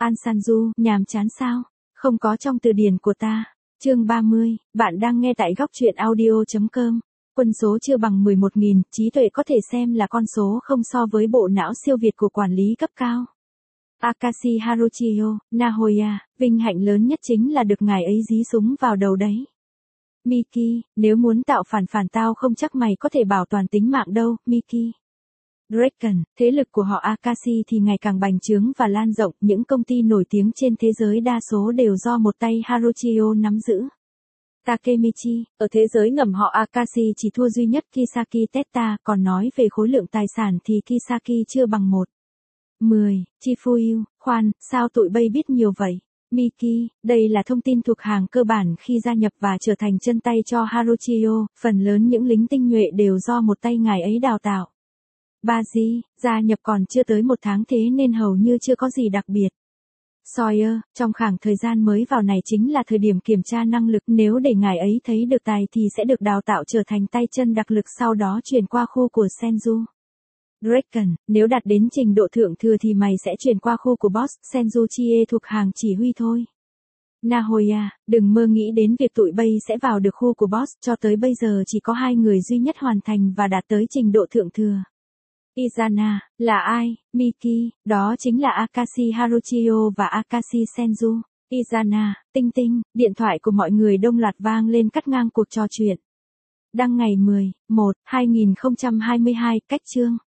An Sanju, nhàm chán sao? Không có trong từ điển của ta. Chương 30, bạn đang nghe tại góc truyện audio.com. Quân số chưa bằng 11.000, trí tuệ có thể xem là con số không so với bộ não siêu việt của quản lý cấp cao. Akashi Haruchiyo, Nahoya, vinh hạnh lớn nhất chính là được ngài ấy dí súng vào đầu đấy. Miki, nếu muốn tạo phản tao không chắc mày có thể bảo toàn tính mạng đâu, Miki. Draken, thế lực của họ Akashi thì ngày càng bành trướng và lan rộng, những công ty nổi tiếng trên thế giới đa số đều do một tay Haruchiyo nắm giữ. Takemichi, ở thế giới ngầm họ Akashi chỉ thua duy nhất Kisaki Teta, còn nói về khối lượng tài sản thì Kisaki chưa bằng 1/10. Chifuyu, khoan, sao tụi bay biết nhiều vậy? Miki, đây là thông tin thuộc hàng cơ bản khi gia nhập và trở thành chân tay cho Haruchiyo, phần lớn những lính tinh nhuệ đều do một tay ngài ấy đào tạo. Baji, gia nhập còn chưa tới 1 tháng thế nên hầu như chưa có gì đặc biệt. Sawyer, trong khoảng thời gian mới vào này chính là thời điểm kiểm tra năng lực, nếu để ngài ấy thấy được tài thì sẽ được đào tạo trở thành tay chân đặc lực sau đó chuyển qua khu của Senju. Draken, nếu đạt đến trình độ thượng thừa thì mày sẽ chuyển qua khu của Boss, Senju Chie thuộc hàng chỉ huy thôi. Nahoya, đừng mơ nghĩ đến việc tụi bay sẽ vào được khu của Boss, cho tới bây giờ chỉ có 2 người duy nhất hoàn thành và đạt tới trình độ thượng thừa. Izana, là ai? Miki, đó chính là Akashi Haruchiyo và Akashi Senju. Izana, tinh tinh, điện thoại của mọi người đông loạt vang lên cắt ngang cuộc trò chuyện. Đăng ngày 10/1/2022, cách chương.